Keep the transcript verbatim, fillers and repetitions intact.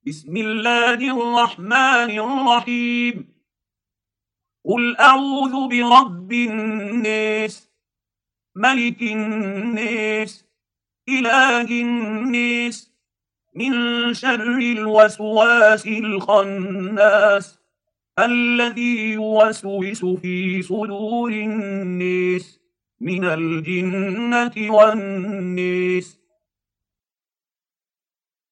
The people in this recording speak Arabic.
بسم الله الرحمن الرحيم. قل أعوذ برب الناس، ملك الناس، إله الناس، من شر الوسواس الخناس، الذي يوسوس في صدور الناس من الجنة والناس.